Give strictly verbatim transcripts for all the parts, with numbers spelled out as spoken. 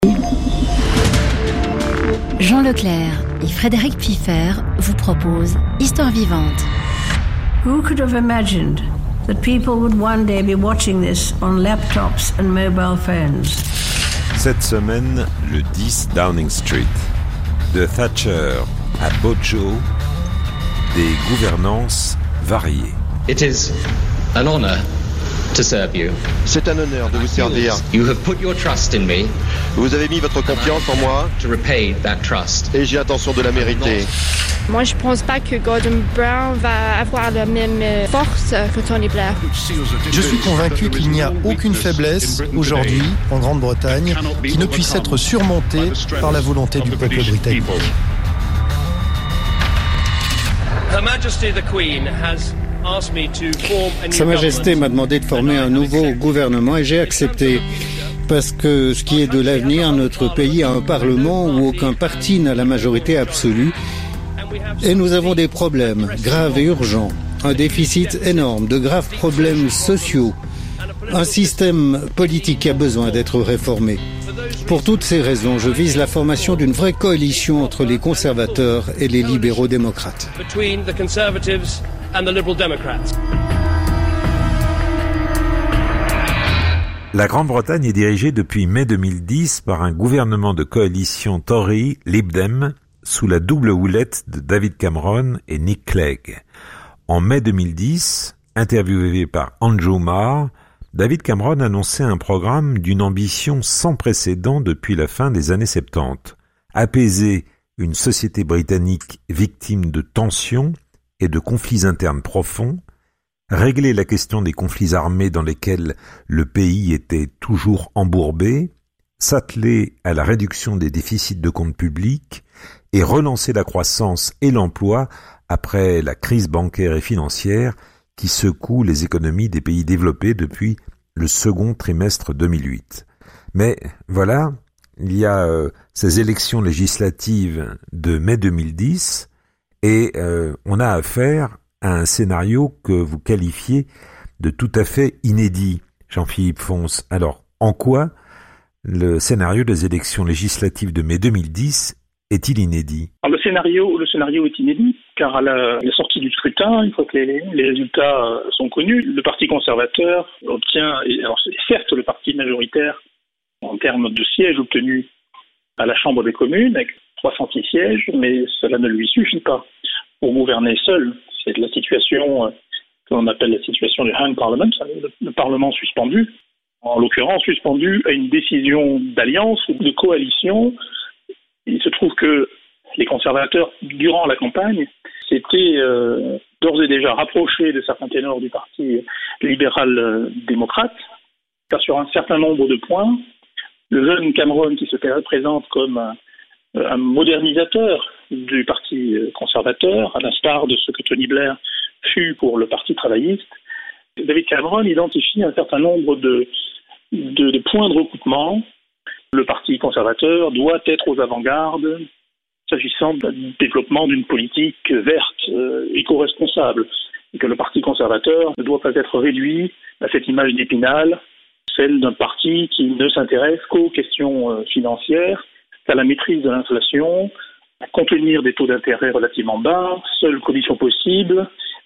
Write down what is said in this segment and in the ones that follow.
Jean Leclerc et Frédéric Piffer vous proposent Histoire vivante. Who could have imagined that people would one day be watching this on laptops and mobile phones? Cette semaine, le dix Downing Street. De Thatcher à Bojo, des gouvernances variées. It is an honor to serve you. C'est un honneur de vous servir. You have put your trust in me. Vous avez mis votre confiance en moi. To repay that trust. Et j'ai l'intention de la mériter. Moi, je pense pas que Gordon Brown va avoir la même force que Tony Blair. Je suis convaincu qu'il n'y a aucune faiblesse aujourd'hui en Grande-Bretagne qui ne puisse être surmontée par la volonté du peuple britannique. Sa Majesté m'a demandé de former un nouveau gouvernement et j'ai accepté. Parce que ce qui est de l'avenir, notre pays a un parlement où aucun parti n'a la majorité absolue. Et nous avons des problèmes graves et urgents, un déficit énorme, de graves problèmes sociaux, un système politique qui a besoin d'être réformé. Pour toutes ces raisons, je vise la formation d'une vraie coalition entre les conservateurs et les libéraux démocrates. La Grande-Bretagne est dirigée depuis mai deux mille dix par un gouvernement de coalition Tory-Lib Dem sous la double houlette de David Cameron et Nick Clegg. En mai deux mille dix, interviewé par Andrew Marr, David Cameron annonçait un programme d'une ambition sans précédent depuis la fin des années soixante-dix. Apaiser une société britannique victime de tensions et de conflits internes profonds, régler la question des conflits armés dans lesquels le pays était toujours embourbé, s'atteler à la réduction des déficits de comptes publics et relancer la croissance et l'emploi après la crise bancaire et financière qui secoue les économies des pays développés depuis le second trimestre deux mille huit. Mais voilà, il y a euh, ces élections législatives de mai deux mille dix et euh, on a affaire à un scénario que vous qualifiez de tout à fait inédit, Jean-Philippe Fons. Alors, en quoi le scénario des élections législatives de mai deux mille dix est-il inédit? Alors, le scénario, le scénario est inédit, car à la, la sortie du scrutin, une fois que les, les résultats sont connus, le Parti conservateur obtient, et alors c'est certes le parti majoritaire en termes de sièges obtenus à la Chambre des communes, avec trois cent six sièges, mais cela ne lui suffit pas pour gouverner seul. C'est la situation que l'on appelle la situation du hung parliament, le, le Parlement suspendu, en l'occurrence suspendu à une décision d'alliance ou de coalition. Il se trouve que les conservateurs, durant la campagne, s'étaient euh, d'ores et déjà rapprochés de certains ténors du Parti libéral-démocrate, car sur un certain nombre de points, le jeune Cameron, qui se présente comme un, un modernisateur du Parti conservateur, à l'instar de ce que Tony Blair fut pour le Parti travailliste, David Cameron identifie un certain nombre de, de, de points de recoupement. Le Parti conservateur doit être aux avant-gardes s'agissant du développement d'une politique verte, euh, éco-responsable, et que le Parti conservateur ne doit pas être réduit à cette image d'Épinal, celle d'un parti qui ne s'intéresse qu'aux questions euh, financières, qu'à la maîtrise de l'inflation, à contenir des taux d'intérêt relativement bas, seule condition possible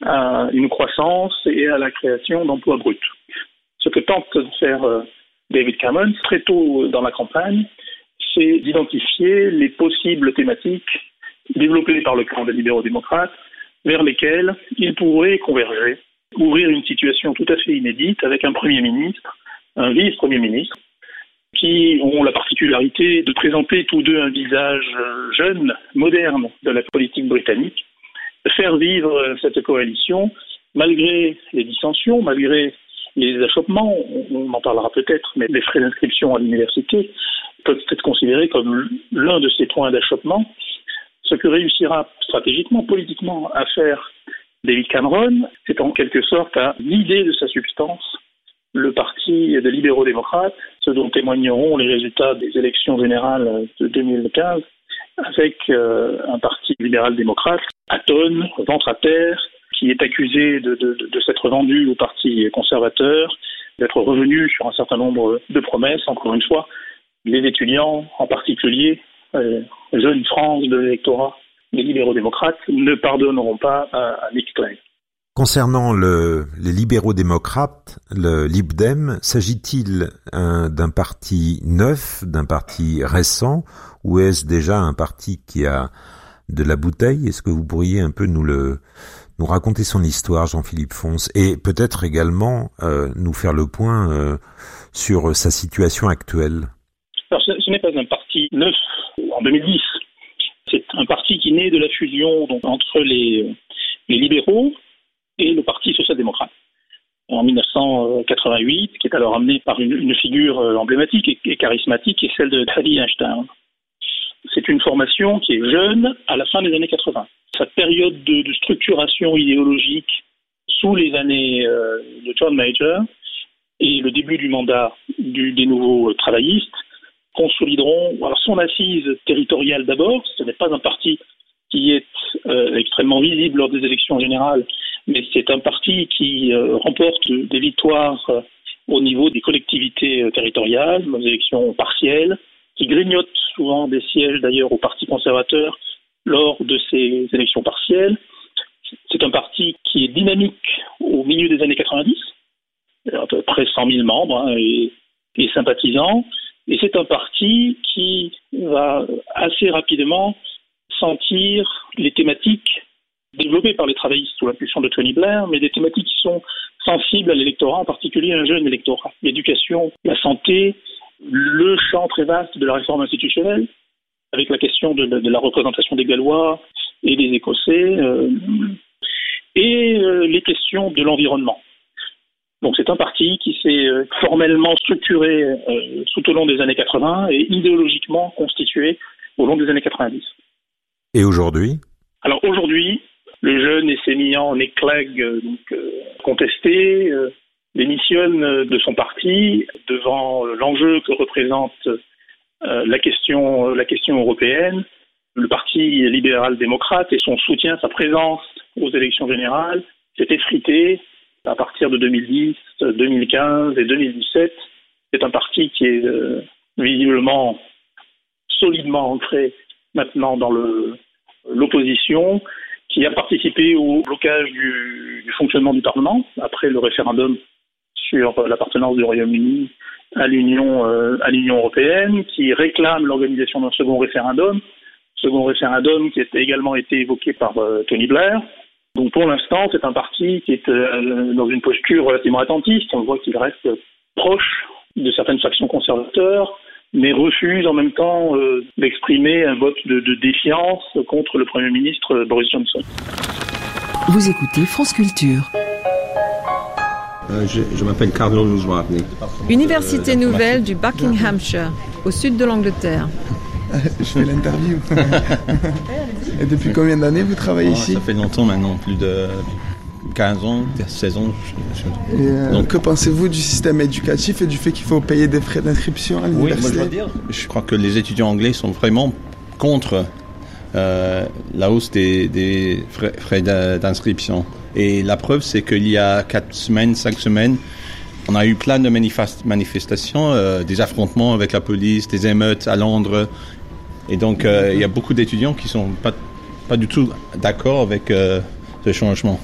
à une croissance et à la création d'emplois bruts. Ce que tente de faire euh, David Cameron, très tôt dans la campagne, c'est d'identifier les possibles thématiques développées par le camp des libéraux-démocrates vers lesquelles il pourrait converger, ouvrir une situation tout à fait inédite avec un Premier ministre, un vice-Premier ministre, qui ont la particularité de présenter tous deux un visage jeune, moderne de la politique britannique, de faire vivre cette coalition malgré les dissensions, malgré les achoppements, on en parlera peut-être, mais les frais d'inscription à l'université peuvent être considérés comme l'un de ces points d'achoppement. Ce que réussira stratégiquement, politiquement à faire David Cameron, c'est en quelque sorte à vider de sa substance le parti des libéraux-démocrates, ce dont témoigneront les résultats des élections générales de deux mille quinze, avec euh, un parti libéral-démocrate atone, ventre à terre, qui est accusé de, de, de s'être vendu au Parti conservateur, d'être revenu sur un certain nombre de promesses, encore une fois, les étudiants, en particulier, euh, jeunes France de l'électorat, les libéraux-démocrates, ne pardonneront pas à, à Nick Clegg. Concernant le, les libéraux-démocrates, le Lib Dem, s'agit-il un, d'un parti neuf, d'un parti récent, ou est-ce déjà un parti qui a de la bouteille? Est-ce que vous pourriez un peu nous le nous raconter son histoire, Jean-Philippe Fons, et peut-être également euh, nous faire le point euh, sur sa situation actuelle? Alors, ce, ce n'est pas un parti neuf en deux mille dix. C'est un parti qui naît de la fusion donc, entre les, les libéraux et le Parti social-démocrate en dix-neuf cent quatre-vingt-huit, qui est alors amené par une, une figure emblématique et, et charismatique, qui est celle de Hadi Einstein. C'est une formation qui est jeune à la fin des années quatre-vingts. Sa période de, de structuration idéologique sous les années euh, de John Major et le début du mandat du, des nouveaux travaillistes consolideront alors son assise territoriale d'abord. Ce n'est pas un parti qui est euh, extrêmement visible lors des élections générales, mais c'est un parti qui euh, remporte des victoires euh, au niveau des collectivités euh, territoriales, dans les élections partielles, qui grignote souvent des sièges d'ailleurs au Parti conservateur lors de ces élections partielles. C'est un parti qui est dynamique au milieu des années quatre-vingt-dix, à peu près cent mille membres hein, et, et sympathisants, et c'est un parti qui va assez rapidement sentir les thématiques développées par les travaillistes sous l'impulsion de Tony Blair, mais des thématiques qui sont sensibles à l'électorat, en particulier un jeune électorat. L'éducation, la santé, le champ très vaste de la réforme institutionnelle, avec la question de, de, de la représentation des Gallois et des Écossais, euh, et euh, les questions de l'environnement. Donc c'est un parti qui s'est euh, formellement structuré euh, tout au long des années quatre-vingts et idéologiquement constitué au long des années quatre-vingt-dix. Et aujourd'hui ? Alors aujourd'hui, le jeune et sémillant Nick Clegg, euh, donc, euh, contesté, euh, démissionne de son parti devant l'enjeu que représente euh, la question, la question européenne. Le parti libéral-démocrate et son soutien, sa présence aux élections générales s'est effrité à partir de deux mille dix, deux mille quinze et deux mille dix-sept. C'est un parti qui est euh, visiblement solidement ancré maintenant dans le, l'opposition, qui a participé au blocage du, du fonctionnement du Parlement après le référendum sur l'appartenance du Royaume-Uni à l'Union, euh, à l'Union européenne, qui réclame l'organisation d'un second référendum, second référendum qui a également été évoqué par euh, Tony Blair. Donc pour l'instant, c'est un parti qui est euh, dans une posture relativement attentiste. On voit qu'il reste proche de certaines factions conservateurs, mais refuse en même temps euh, d'exprimer un vote de, de défiance contre le Premier ministre Boris Johnson. Vous écoutez France Culture. Euh, je, je m'appelle Carlo Luswarni. Université euh, nouvelle du Buckinghamshire, au sud de l'Angleterre. Je fais l'interview. Et depuis combien d'années vous travaillez oh, ici ? Ça fait longtemps maintenant, plus de quinze ans, seize ans. Je... Et euh, Donc, que pensez-vous du système éducatif et du fait qu'il faut payer des frais d'inscription à l'université ? Oui, moi je dois dire, je crois que les étudiants anglais sont vraiment contre euh, la hausse des, des frais, frais d'inscription. Et la preuve, c'est qu'il y a quatre semaines, cinq semaines, on a eu plein de manifest- manifestations, euh, des affrontements avec la police, des émeutes à Londres. Et donc, euh, il y a beaucoup d'étudiants qui sont pas, pas du tout d'accord avec euh, ce changement.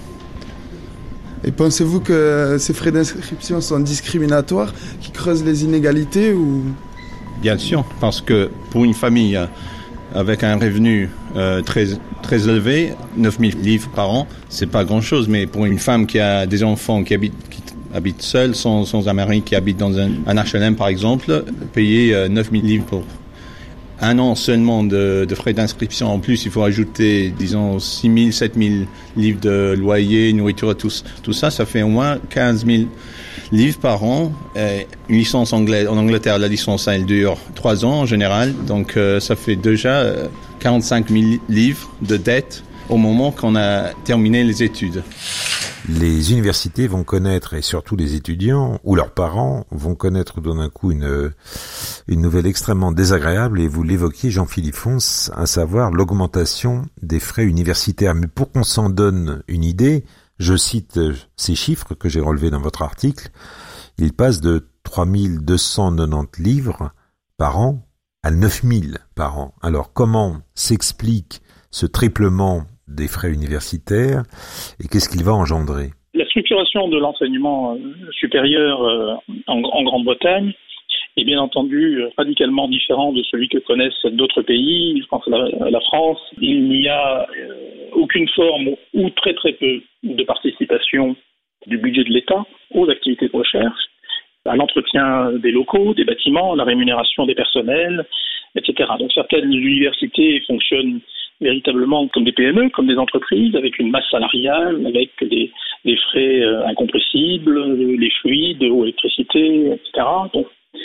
Et pensez-vous que ces frais d'inscription sont discriminatoires, qui creusent les inégalités ou... Bien sûr, parce que pour une famille avec un revenu euh, très, très élevé, neuf mille livres par an, c'est pas grand-chose. Mais pour une femme qui a des enfants qui habitent, qui habitent seule, sans, sans un mari, qui habite dans un, un H L M par exemple, payer euh, neuf mille livres pour un an seulement de, de frais d'inscription. En plus, il faut ajouter, disons, six mille, sept mille livres de loyer, nourriture, tout, tout ça, ça fait au moins quinze mille livres par an. Et une licence anglaise, en Angleterre, la licence, elle dure trois ans en général. Donc, euh, ça fait déjà euh, quarante-cinq mille livres de dettes au moment qu'on a terminé les études. Les universités vont connaître, et surtout les étudiants ou leurs parents vont connaître d'un coup une, une nouvelle extrêmement désagréable, et vous l'évoquiez, Jean-Philippe Fons, à savoir l'augmentation des frais universitaires. Mais pour qu'on s'en donne une idée, je cite ces chiffres que j'ai relevés dans votre article, ils passent de trois mille deux cent quatre-vingt-dix livres par an à neuf mille par an. Alors comment s'explique ce triplement des frais universitaires et qu'est-ce qu'il va engendrer? La structuration de l'enseignement supérieur en, en Grande-Bretagne est bien entendu radicalement différent de celui que connaissent d'autres pays. Je pense à la, à la France. Il n'y a euh, aucune forme ou très très peu de participation du budget de l'État aux activités de recherche, à l'entretien des locaux, des bâtiments, la rémunération des personnels, et cetera. Donc certaines universités fonctionnent véritablement comme des P M E, comme des entreprises, avec une masse salariale, avec des, des frais euh, incompressibles, les fluides, l'eau, l'électricité, et cetera. Donc,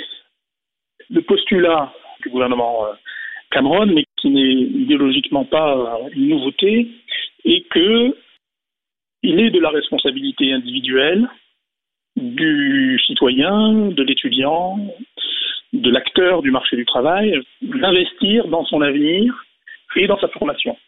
le postulat du gouvernement Cameron, mais qui n'est idéologiquement pas une nouveauté, est que il est de la responsabilité individuelle du citoyen, de l'étudiant, de l'acteur du marché du travail, d'investir dans son avenir et dans sa formation.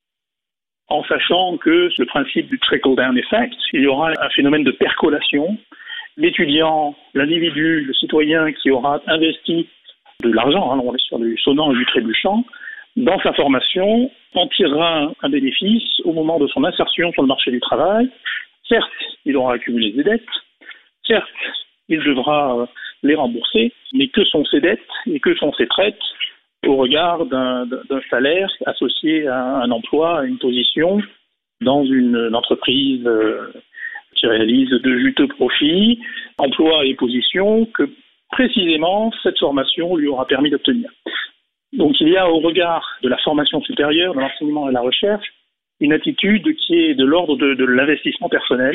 En sachant que ce principe du trickle-down effect, il y aura un phénomène de percolation. L'étudiant, l'individu, le citoyen qui aura investi de l'argent, hein, on est sur du sonnant et du trébuchant, dans sa formation, en tirera un bénéfice au moment de son insertion sur le marché du travail. Certes, il aura accumulé des dettes, certes, il devra les rembourser, mais que sont ces dettes et que sont ces traites au regard d'un, d'un salaire associé à un emploi, à une position dans une, une entreprise euh, qui réalise de juteux profits, emploi et position que précisément cette formation lui aura permis d'obtenir. Donc il y a au regard de la formation supérieure, de l'enseignement et de la recherche, une attitude qui est de l'ordre de, de l'investissement personnel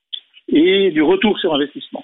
et du retour sur investissement.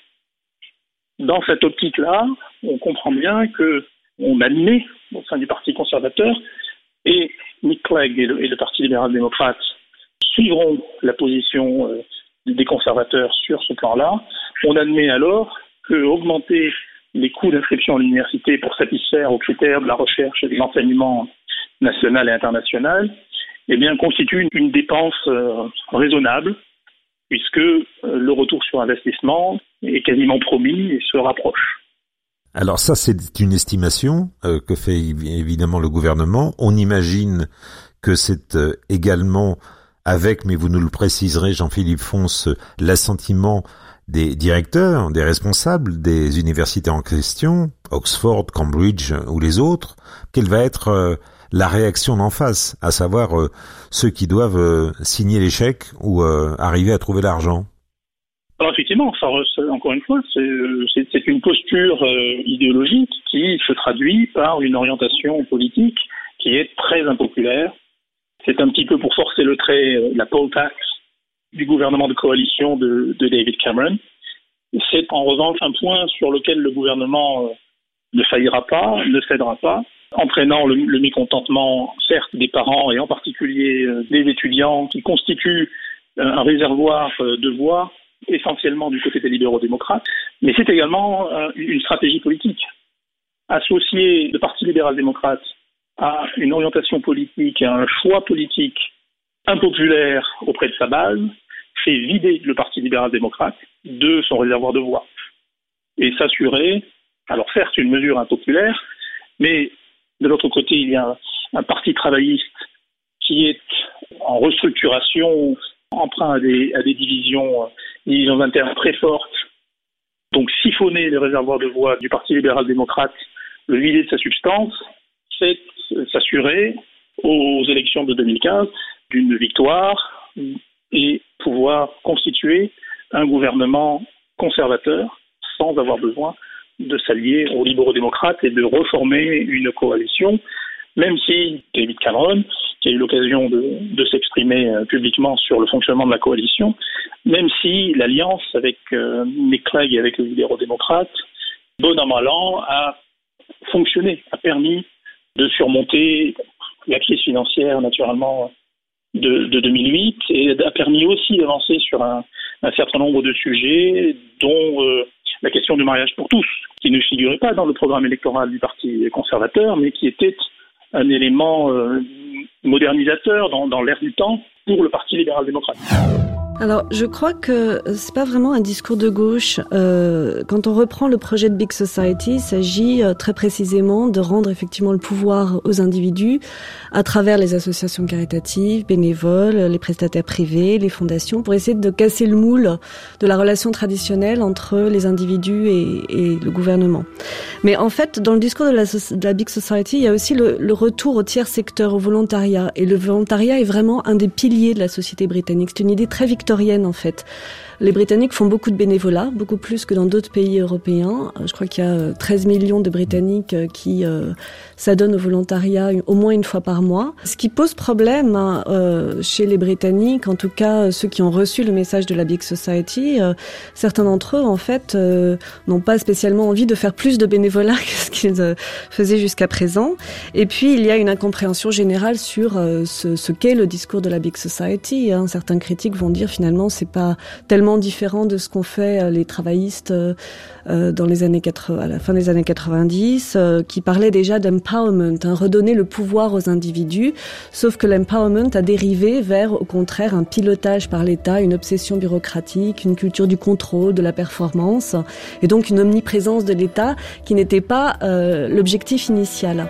Dans cette optique-là, on comprend bien qu'on admet au sein du Parti conservateur, et Nick Clegg et le, et le Parti libéral-démocrate suivront la position euh, des conservateurs sur ce plan-là. On admet alors qu'augmenter les coûts d'inscription à l'université pour satisfaire aux critères de la recherche et de l'enseignement national et international, eh bien, constitue une, une dépense euh, raisonnable, puisque euh, le retour sur investissement est quasiment promis et se rapproche. Alors ça, c'est une estimation euh, que fait évidemment le gouvernement. On imagine que c'est euh, également avec, mais vous nous le préciserez, Jean-Philippe Fons, l'assentiment des directeurs, des responsables des universités en question, Oxford, Cambridge ou les autres. Quelle va être euh, la réaction d'en face, à savoir euh, ceux qui doivent euh, signer les chèques ou euh, arriver à trouver l'argent? Alors effectivement, ça, encore une fois, c'est, c'est, c'est une posture euh, idéologique qui se traduit par une orientation politique qui est très impopulaire. C'est un petit peu pour forcer le trait la poll tax du gouvernement de coalition de, de David Cameron. C'est en revanche un point sur lequel le gouvernement euh, ne faillira pas, ne cédera pas, entraînant le, le mécontentement, certes, des parents et en particulier euh, des étudiants qui constituent euh, un réservoir euh, de voix essentiellement du côté des libéraux-démocrates, mais c'est également euh, une stratégie politique. Associer le Parti libéral-démocrate à une orientation politique, à un choix politique impopulaire auprès de sa base, fait vider le Parti libéral-démocrate de son réservoir de voix. Et s'assurer, alors certes une mesure impopulaire, mais de l'autre côté il y a un, un parti travailliste qui est en restructuration, emprunt à des, à des divisions, divisions internes très fortes. Donc siphonner les réservoirs de voix du Parti libéral-démocrate, le vider de sa substance, c'est s'assurer aux élections de deux mille quinze d'une victoire et pouvoir constituer un gouvernement conservateur sans avoir besoin de s'allier aux libéraux-démocrates et de reformer une coalition, même si David Cameron, qui a eu l'occasion de, de s'exprimer publiquement sur le fonctionnement de la coalition, même si l'alliance avec euh, Nick Clegg et avec les libéraux-démocrates, bon an mal an, a fonctionné, a permis de surmonter la crise financière, naturellement, de, de deux mille huit, et a permis aussi d'avancer sur un, un certain nombre de sujets, dont euh, la question du mariage pour tous, qui ne figurait pas dans le programme électoral du Parti conservateur, mais qui était un élément euh, modernisateur dans, dans l'air du temps pour le Parti libéral-démocrate. Alors, je crois que c'est pas vraiment un discours de gauche. Euh, quand on reprend le projet de Big Society, il s'agit euh, très précisément de rendre effectivement le pouvoir aux individus à travers les associations caritatives, bénévoles, les prestataires privés, les fondations, pour essayer de casser le moule de la relation traditionnelle entre les individus et, et le gouvernement. Mais en fait, dans le discours de la, de la Big Society, il y a aussi le, le retour au tiers secteur, au volontariat. Et le volontariat est vraiment un des piliers de la société britannique. C'est une idée très victorienne en fait. Les Britanniques font beaucoup de bénévolat, beaucoup plus que dans d'autres pays européens. Je crois qu'il y a treize millions de Britanniques qui euh, s'adonnent au volontariat au moins une fois par mois. Ce qui pose problème hein, euh, chez les Britanniques, en tout cas ceux qui ont reçu le message de la Big Society, euh, certains d'entre eux en fait euh, n'ont pas spécialement envie de faire plus de bénévolat que ce qu'ils euh, faisaient jusqu'à présent. Et puis il y a une incompréhension générale sur euh, ce, ce qu'est le discours de la Big Society. Hein. Certains critiques vont dire finalement c'est pas tellement différent de ce qu'ont fait les travaillistes euh, dans les années quatre-vingts, à la fin des années quatre-vingt-dix, euh, qui parlaient déjà d'empowerment, hein, redonner le pouvoir aux individus, sauf que l'empowerment a dérivé vers, au contraire, un pilotage par l'État, une obsession bureaucratique, une culture du contrôle, de la performance, et donc une omniprésence de l'État qui n'était pas euh, l'objectif initial.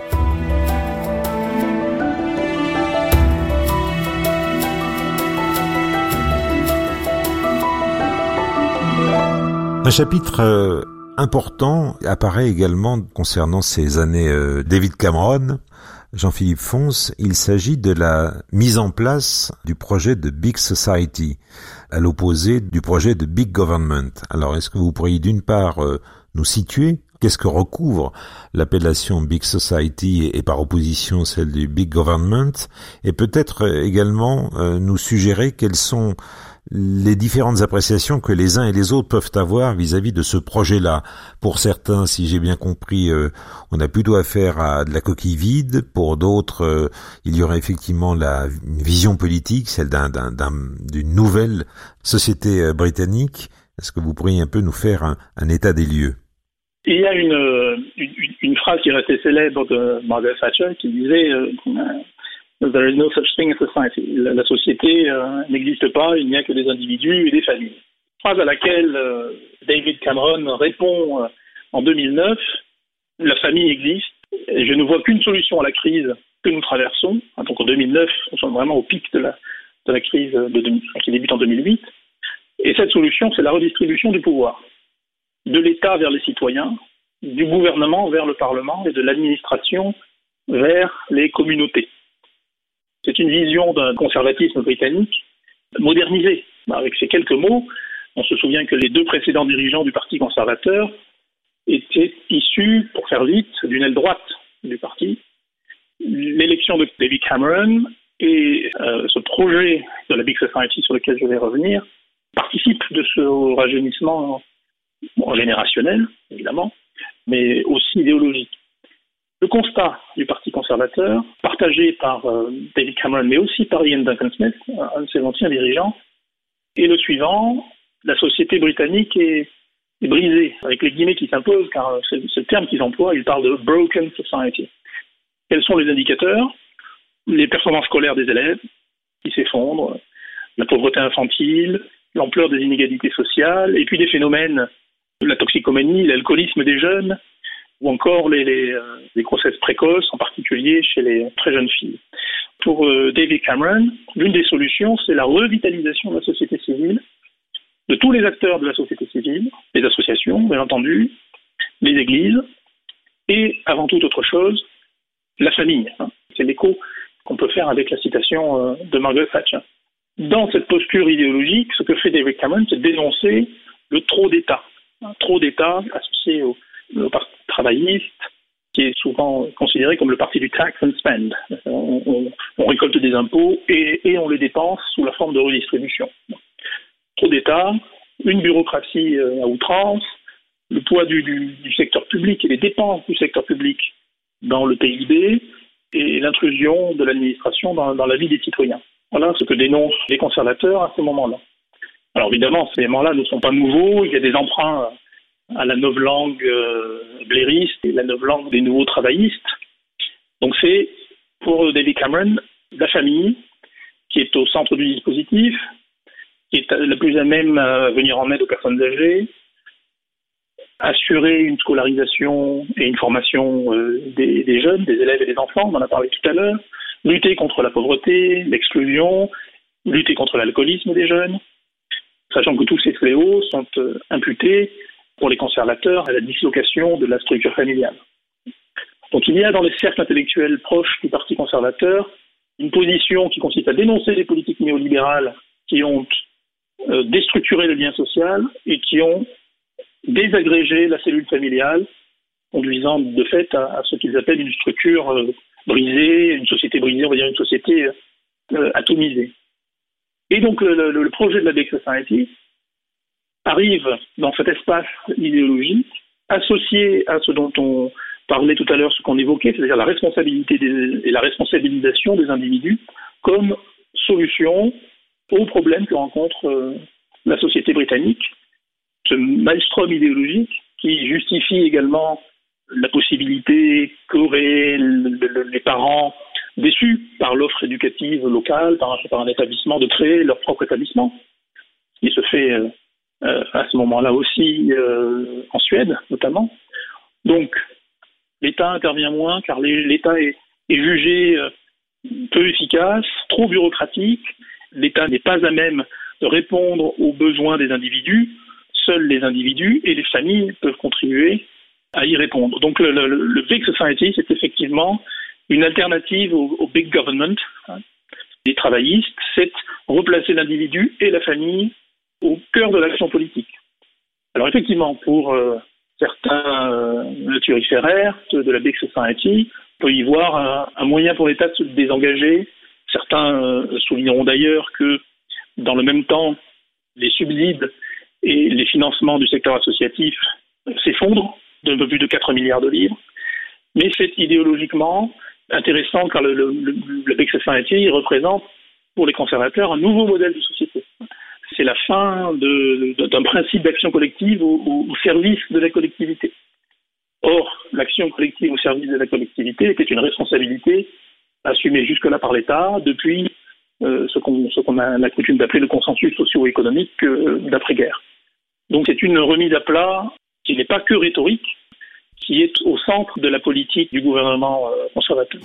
Un chapitre euh, important apparaît également concernant ces années euh, David Cameron, Jean-Philippe Fons. Il s'agit de la mise en place du projet de Big Society, à l'opposé du projet de Big Government. Alors, est-ce que vous pourriez d'une part euh, nous situer qu'est-ce que recouvre l'appellation Big Society et, et par opposition celle du Big Government, et peut-être également euh, nous suggérer quelles sont les différentes appréciations que les uns et les autres peuvent avoir vis-à-vis de ce projet-là. Pour certains, si j'ai bien compris, euh, on a plutôt affaire à de la coquille vide. Pour d'autres, euh, il y aurait effectivement la une vision politique, celle d'un, d'un, d'un, d'une nouvelle société euh, britannique. Est-ce que vous pourriez un peu nous faire un, un état des lieux? Il y a une, une, une phrase qui est restée célèbre de Margaret Thatcher qui disait euh, There is no such thing as society. La, la société euh, n'existe pas, il n'y a que des individus et des familles. Phrase à laquelle euh, David Cameron répond euh, en deux mille neuf, la famille existe et je ne vois qu'une solution à la crise que nous traversons. Donc en deux mille neuf, nous sommes vraiment au pic de la, de la crise de, de, qui débute en deux mille huit. Et cette solution, c'est la redistribution du pouvoir. De l'État vers les citoyens, du gouvernement vers le Parlement et de l'administration vers les communautés. C'est une vision d'un conservatisme britannique modernisé. Avec ces quelques mots, on se souvient que les deux précédents dirigeants du Parti conservateur étaient issus, pour faire vite, d'une aile droite du parti. L'élection de David Cameron et euh, ce projet de la Big Society sur lequel je vais revenir participent de ce rajeunissement bon, générationnel, évidemment, mais aussi idéologique. Le constat du Parti conservateur, partagé par euh, David Cameron, mais aussi par Ian Duncan Smith, un de ses anciens dirigeants, est le suivant: la société britannique est, est brisée, avec les guillemets qui s'imposent, car c'est, c'est le terme qu'ils emploient, ils parlent de broken society. Quels sont les indicateurs? Les performances scolaires des élèves qui s'effondrent, la pauvreté infantile, l'ampleur des inégalités sociales, et puis des phénomènes de la toxicomanie, l'alcoolisme des jeunes, ou encore les, les, euh, les grossesses précoces, en particulier chez les très jeunes filles. Pour euh, David Cameron, l'une des solutions, c'est la revitalisation de la société civile, de tous les acteurs de la société civile, les associations, bien entendu, les églises, et avant toute autre chose, la famille. Hein. C'est l'écho qu'on peut faire avec la citation euh, de Margaret Thatcher. Dans cette posture idéologique, ce que fait David Cameron, c'est dénoncer le trop d'État. Un trop d'État associé au, au parti travailliste, qui est souvent considéré comme le parti du tax and spend. On, on, on récolte des impôts et, et on les dépense sous la forme de redistribution. Trop d'État, une bureaucratie à outrance, le poids du, du, du secteur public et les dépenses du secteur public dans le P I B et l'intrusion de l'administration dans, dans la vie des citoyens. Voilà ce que dénoncent les conservateurs à ce moment-là. Alors évidemment, ces éléments-là ne sont pas nouveaux, il y a des emprunts à la novlangue euh, blairiste et la novlangue des nouveaux travaillistes. Donc c'est, pour David Cameron, la famille qui est au centre du dispositif, qui est la plus à même à venir en aide aux personnes âgées, assurer une scolarisation et une formation euh, des, des jeunes, des élèves et des enfants, on en a parlé tout à l'heure, lutter contre la pauvreté, l'exclusion, lutter contre l'alcoolisme des jeunes, sachant que tous ces fléaux sont euh, imputés pour les conservateurs à la dislocation de la structure familiale. Donc il y a dans les cercles intellectuels proches du Parti conservateur une position qui consiste à dénoncer les politiques néolibérales qui ont euh, déstructuré le lien social et qui ont désagrégé la cellule familiale, conduisant de fait à, à ce qu'ils appellent une structure euh, brisée, une société brisée, on va dire une société euh, atomisée. Et donc le, le, le projet de la Big Society arrive dans cet espace idéologique associé à ce dont on parlait tout à l'heure, ce qu'on évoquait, c'est-à-dire la responsabilité des, et la responsabilisation des individus comme solution aux problèmes que rencontre euh, la société britannique. Ce maelstrom idéologique qui justifie également la possibilité qu'auraient le, le, les parents déçus par l'offre éducative locale, par un, par un établissement, de créer leur propre établissement, qui se fait euh, euh, à ce moment-là aussi euh, en Suède notamment. Donc l'État intervient moins car l'État est, est jugé euh, peu efficace, trop bureaucratique. L'État n'est pas à même de répondre aux besoins des individus. Seuls les individus et les familles peuvent contribuer à y répondre. Donc le, le, le Big Society, c'est effectivement une alternative au, au Big Government hein, des travaillistes, c'est replacer l'individu et la famille au cœur de l'action politique. Alors effectivement, pour euh, certains euh, thuriféraires de, de la Big Society, on peut y voir un, un moyen pour l'État de se désengager. Certains euh, souligneront d'ailleurs que dans le même temps, les subsides et les financements du secteur associatif s'effondrent d'un peu plus de quatre milliards de livres. Mais c'est idéologiquement intéressant car le, le, le, le Big Society représente pour les conservateurs un nouveau modèle de société. C'est la fin de, de, d'un principe d'action collective au, au, au service de la collectivité. Or, l'action collective au service de la collectivité était une responsabilité assumée jusque-là par l'État depuis euh, ce qu'on, ce qu'on a la coutume d'appeler le consensus socio-économique euh, d'après-guerre. Donc c'est une remise à plat qui n'est pas que rhétorique, qui est au centre de la politique du gouvernement euh, conservateur.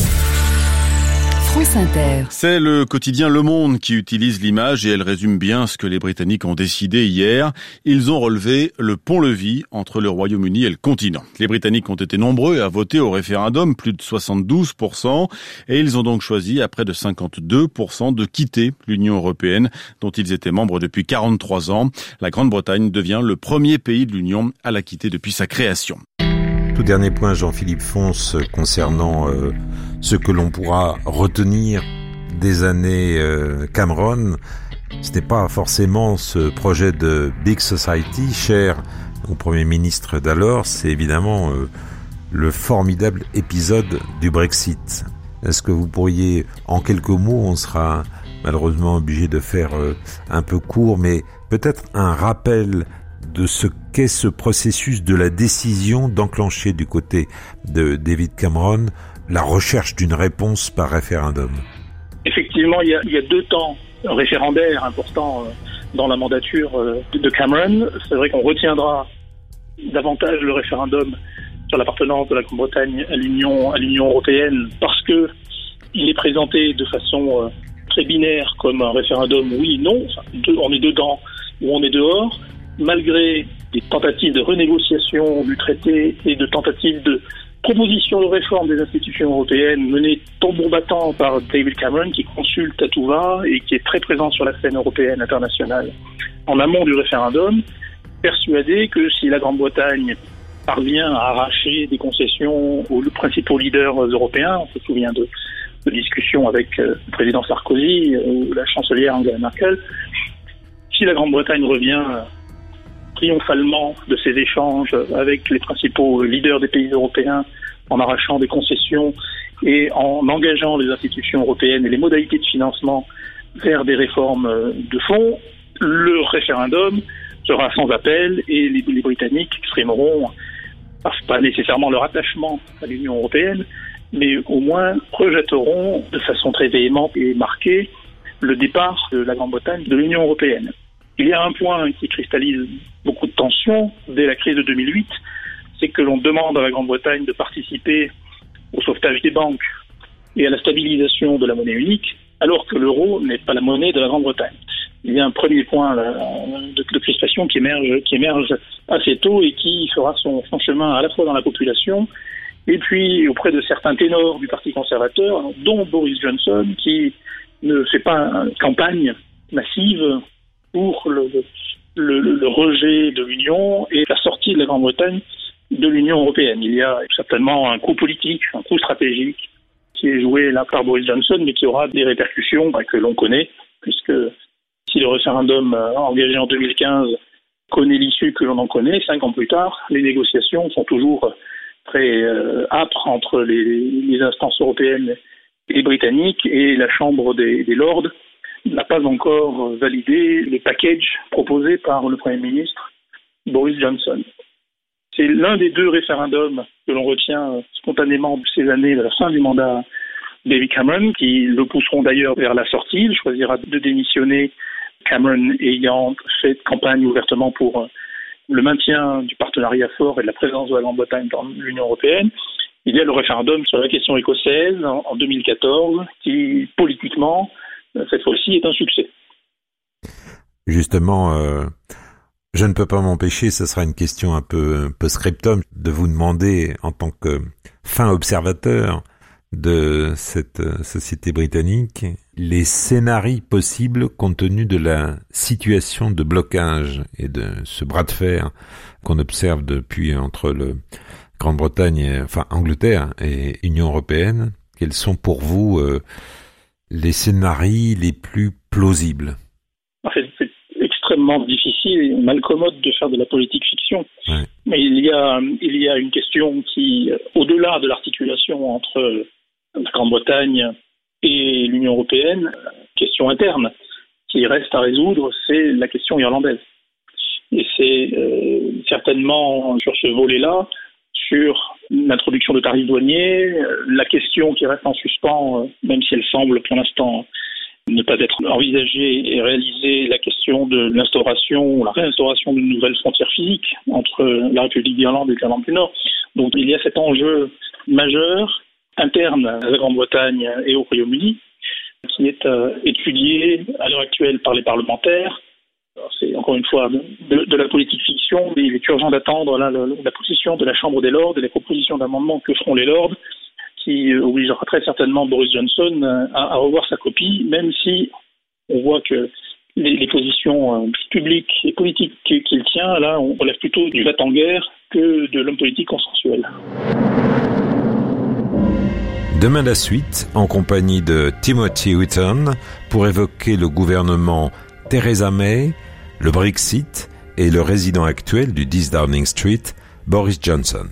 France Inter. C'est le quotidien Le Monde qui utilise l'image et elle résume bien ce que les Britanniques ont décidé hier. Ils ont relevé le pont-levis entre le Royaume-Uni et le continent. Les Britanniques ont été nombreux à voter au référendum, plus de soixante-douze pour cent, et ils ont donc choisi à près de cinquante-deux pour cent de quitter l'Union européenne, dont ils étaient membres depuis quarante-trois ans. La Grande-Bretagne devient le premier pays de l'Union à la quitter depuis sa création. Tout dernier point, Jean-Philippe Fons, concernant euh, ce que l'on pourra retenir des années euh, Cameron. Ce n'est pas forcément ce projet de Big Society, cher au Premier ministre d'alors, c'est évidemment euh, le formidable épisode du Brexit. Est-ce que vous pourriez, en quelques mots, on sera malheureusement obligé de faire euh, un peu court, mais peut-être un rappel de ce qu'est ce processus de la décision d'enclencher du côté de David Cameron la recherche d'une réponse par référendum? Effectivement, il y a, il y a deux temps référendaires importants dans la mandature de Cameron. C'est vrai qu'on retiendra davantage le référendum sur l'appartenance de la Grande-Bretagne à l'Union, à l'Union européenne parce que il est présenté de façon très binaire comme un référendum oui-non. Enfin, on est dedans ou on est dehors. Malgré des tentatives de renégociation du traité et de tentatives de proposition de réforme des institutions européennes menées tambour battant par David Cameron, qui consulte à tout va et qui est très présent sur la scène européenne internationale en amont du référendum, persuadé que si la Grande-Bretagne parvient à arracher des concessions aux principaux leaders européens, on se souvient de, de discussions avec le président Sarkozy ou la chancelière Angela Merkel, si la Grande-Bretagne revient triomphalement de ces échanges avec les principaux leaders des pays européens en arrachant des concessions et en engageant les institutions européennes et les modalités de financement vers des réformes de fond, le référendum sera sans appel et les, les Britanniques exprimeront pas nécessairement leur attachement à l'Union européenne, mais au moins rejetteront de façon très véhémente et marquée le départ de la Grande-Bretagne de l'Union européenne. Il y a un point qui cristallise beaucoup de tensions dès la crise de deux mille huit, c'est que l'on demande à la Grande-Bretagne de participer au sauvetage des banques et à la stabilisation de la monnaie unique, alors que l'euro n'est pas la monnaie de la Grande-Bretagne. Il y a un premier point là, de, de crispation qui émerge, qui émerge assez tôt et qui fera son, son chemin à la fois dans la population et puis auprès de certains ténors du Parti conservateur, dont Boris Johnson, qui ne fait pas une campagne massive pour le, le, le rejet de l'Union et la sortie de la Grande-Bretagne de l'Union européenne. Il y a certainement un coup politique, un coup stratégique qui est joué là par Boris Johnson, mais qui aura des répercussions bah, que l'on connaît, puisque si le référendum euh, engagé en deux mille quinze connaît l'issue que l'on en connaît, cinq ans plus tard, les négociations sont toujours très euh, âpres entre les, les instances européennes et britanniques, et la Chambre des, des Lords n'a pas encore validé le package proposé par le Premier ministre Boris Johnson. C'est l'un des deux référendums que l'on retient spontanément de ces années de la fin du mandat David Cameron, qui le pousseront d'ailleurs vers la sortie. Il choisira de démissionner, Cameron ayant fait campagne ouvertement pour le maintien du partenariat fort et de la présence de la Grande-Bretagne dans l'Union européenne. Il y a le référendum sur la question écossaise en deux mille quatorze, qui politiquement, cette fois-ci, est un succès. Justement, euh, je ne peux pas m'empêcher, ce sera une question un peu, un peu scriptum, de vous demander, en tant que fin observateur de cette société britannique, les scénarios possibles compte tenu de la situation de blocage et de ce bras de fer qu'on observe depuis entre le Grande-Bretagne, enfin Angleterre et Union européenne. Quels sont pour vous euh, les scénarios les plus plausibles? En fait, c'est extrêmement difficile et malcommode de faire de la politique fiction. Ouais. Mais il y a, il y a une question qui, au-delà de l'articulation entre la Grande-Bretagne et l'Union européenne, question interne, qui reste à résoudre, c'est la question irlandaise. Et c'est euh, certainement sur ce volet-là, sur l'introduction de tarifs douaniers, la question qui reste en suspens, même si elle semble pour l'instant ne pas être envisagée et réalisée, la question de l'instauration ou la réinstauration d'une nouvelle frontière physique entre la République d'Irlande et l'Irlande du Nord. Donc il y a cet enjeu majeur interne à la Grande-Bretagne et au Royaume-Uni qui est euh, étudié à l'heure actuelle par les parlementaires. Alors, c'est encore une fois de, de la politique fiction, mais il est urgent d'attendre là, la, la position de la Chambre des Lords et les propositions d'amendement que feront les Lords, qui euh, obligera très certainement Boris Johnson euh, à, à revoir sa copie, même si on voit que les, les positions euh, publiques et politiques qu'il tient, là, on relève plutôt du va-t-en-guerre que de l'homme politique consensuel. Demain la suite, en compagnie de Timothy Whitton, pour évoquer le gouvernement Theresa May, le Brexit et le résident actuel du dix Downing Street, Boris Johnson.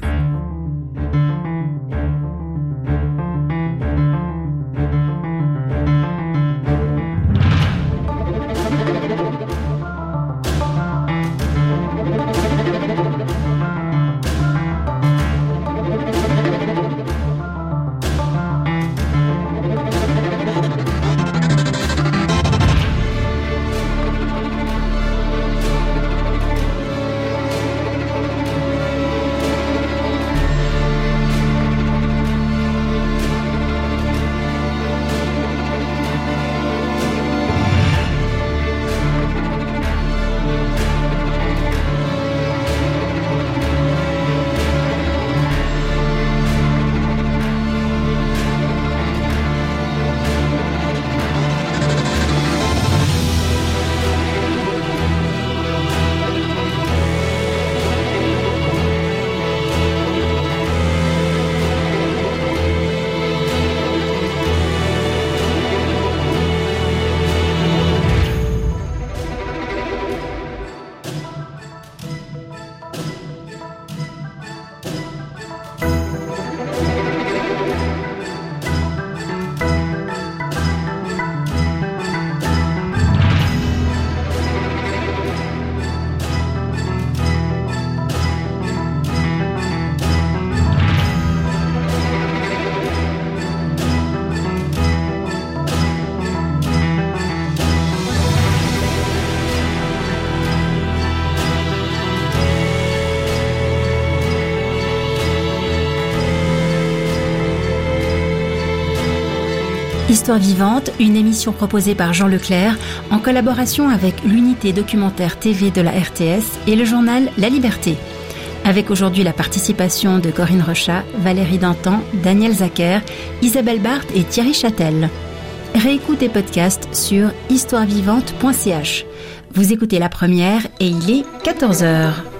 Histoire vivante, une émission proposée par Jean Leclerc en collaboration avec l'unité documentaire T V de la R T S et le journal La Liberté. Avec aujourd'hui la participation de Corinne Rechat, Valérie Dantan, Daniel Zacher, Isabelle Barthes et Thierry Châtel. Réécoute et podcast sur histoire vivante point c h. Vous écoutez La Première et il est quatorze heures.